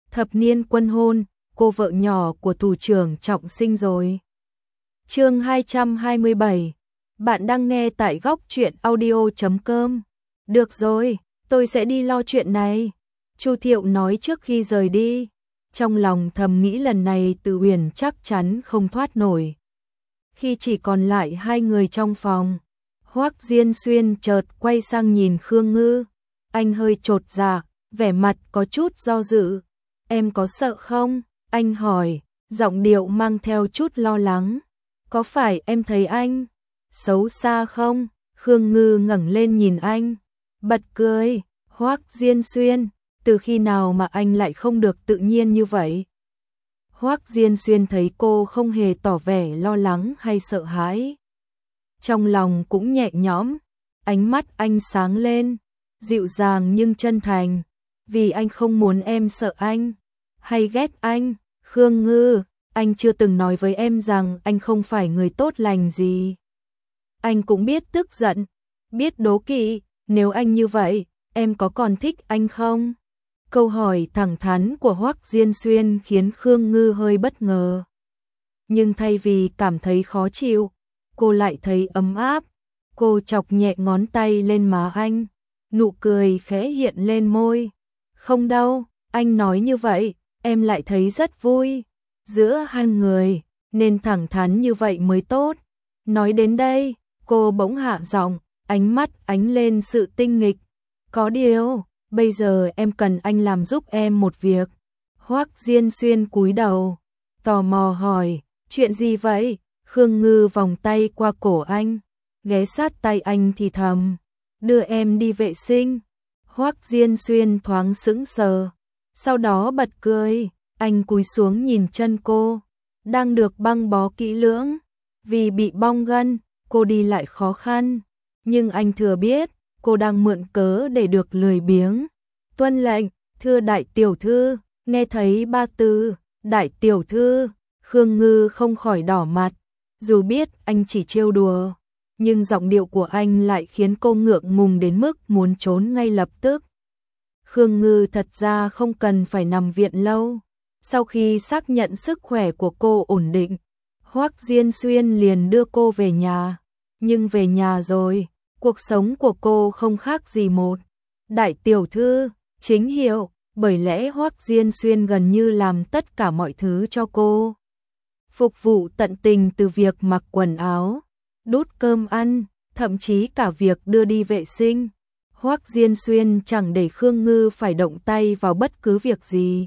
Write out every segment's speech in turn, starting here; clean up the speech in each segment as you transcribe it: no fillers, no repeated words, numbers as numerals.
thập niên quân hôn, cô vợ nhỏ của thủ trưởng Trọng Sinh rồi. Chương 227. Bạn đang nghe tại góc truyện audio.com. Được rồi, tôi sẽ đi lo chuyện này, Chu Thiệu nói trước khi rời đi. Trong lòng thầm nghĩ lần này Từ Huyền chắc chắn không thoát nổi. Khi chỉ còn lại hai người trong phòng, Hoắc Diên Xuyên chợt quay sang nhìn Khương Ngư. Anh hơi chột dạ, vẻ mặt có chút do dự. Em có sợ không? Anh hỏi, giọng điệu mang theo chút lo lắng. Có phải em thấy anh xấu xa không? Khương Ngư ngẩng lên nhìn anh, bật cười. Hoắc Diên Xuyên, từ khi nào mà anh lại không được tự nhiên như vậy? Hoắc Diên Xuyên thấy cô không hề tỏ vẻ lo lắng hay sợ hãi, trong lòng cũng nhẹ nhõm. Ánh mắt anh sáng lên, dịu dàng nhưng chân thành. Vì anh không muốn em sợ anh hay ghét anh. Khương Ngư, anh chưa từng nói với em rằng anh không phải người tốt lành gì. Anh cũng biết tức giận, biết đố kỵ. Nếu anh như vậy, em có còn thích anh không? Câu hỏi thẳng thắn của Hoắc Diên Xuyên khiến Khương Ngư hơi bất ngờ. Nhưng thay vì cảm thấy khó chịu, cô lại thấy ấm áp. Cô chọc nhẹ ngón tay lên má anh, nụ cười khẽ hiện lên môi. Không đâu, anh nói như vậy, em lại thấy rất vui. Giữa hai người, nên thẳng thắn như vậy mới tốt. Nói đến đây, cô bỗng hạ giọng, ánh mắt ánh lên sự tinh nghịch. Có điều, bây giờ em cần anh làm giúp em một việc. Hoắc Diên Xuyên cúi đầu, tò mò hỏi, chuyện gì vậy? Khương Ngư vòng tay qua cổ anh, ghé sát tay anh thì thầm, đưa em đi vệ sinh. Hoắc Diên Xuyên thoáng sững sờ, sau đó bật cười. Anh cúi xuống nhìn chân cô, đang được băng bó kỹ lưỡng. Vì bị bong gân, cô đi lại khó khăn, nhưng anh thừa biết cô đang mượn cớ để được lười biếng. Tuân lệnh, thưa đại tiểu thư. Nghe thấy ba từ đại tiểu thư, Khương Ngư không khỏi đỏ mặt. Dù biết anh chỉ trêu đùa, nhưng giọng điệu của anh lại khiến cô ngượng ngùng đến mức muốn trốn ngay lập tức. Khương Ngư thật ra không cần phải nằm viện lâu. Sau khi xác nhận sức khỏe của cô ổn định, Hoắc Diên Xuyên liền đưa cô về nhà. Nhưng về nhà rồi, cuộc sống của cô không khác gì một đại tiểu thư chính hiệu, bởi lẽ Hoắc Diên Xuyên gần như làm tất cả mọi thứ cho cô. Phục vụ tận tình từ việc mặc quần áo, đút cơm ăn, thậm chí cả việc đưa đi vệ sinh. Hoắc Diên Xuyên chẳng để Khương Ngư phải động tay vào bất cứ việc gì.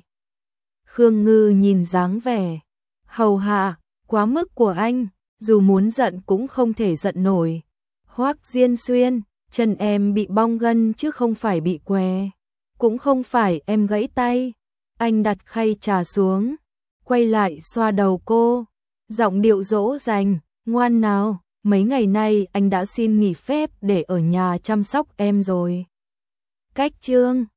Khương Ngư nhìn dáng vẻ hầu hạ quá mức của anh, dù muốn giận cũng không thể giận nổi. Hoắc Diên Xuyên, chân em bị bong gân chứ không phải bị què, cũng không phải em gãy tay. Anh đặt khay trà xuống, quay lại xoa đầu cô, giọng điệu dỗ dành, ngoan nào, mấy ngày nay anh đã xin nghỉ phép để ở nhà chăm sóc em rồi. Cách chương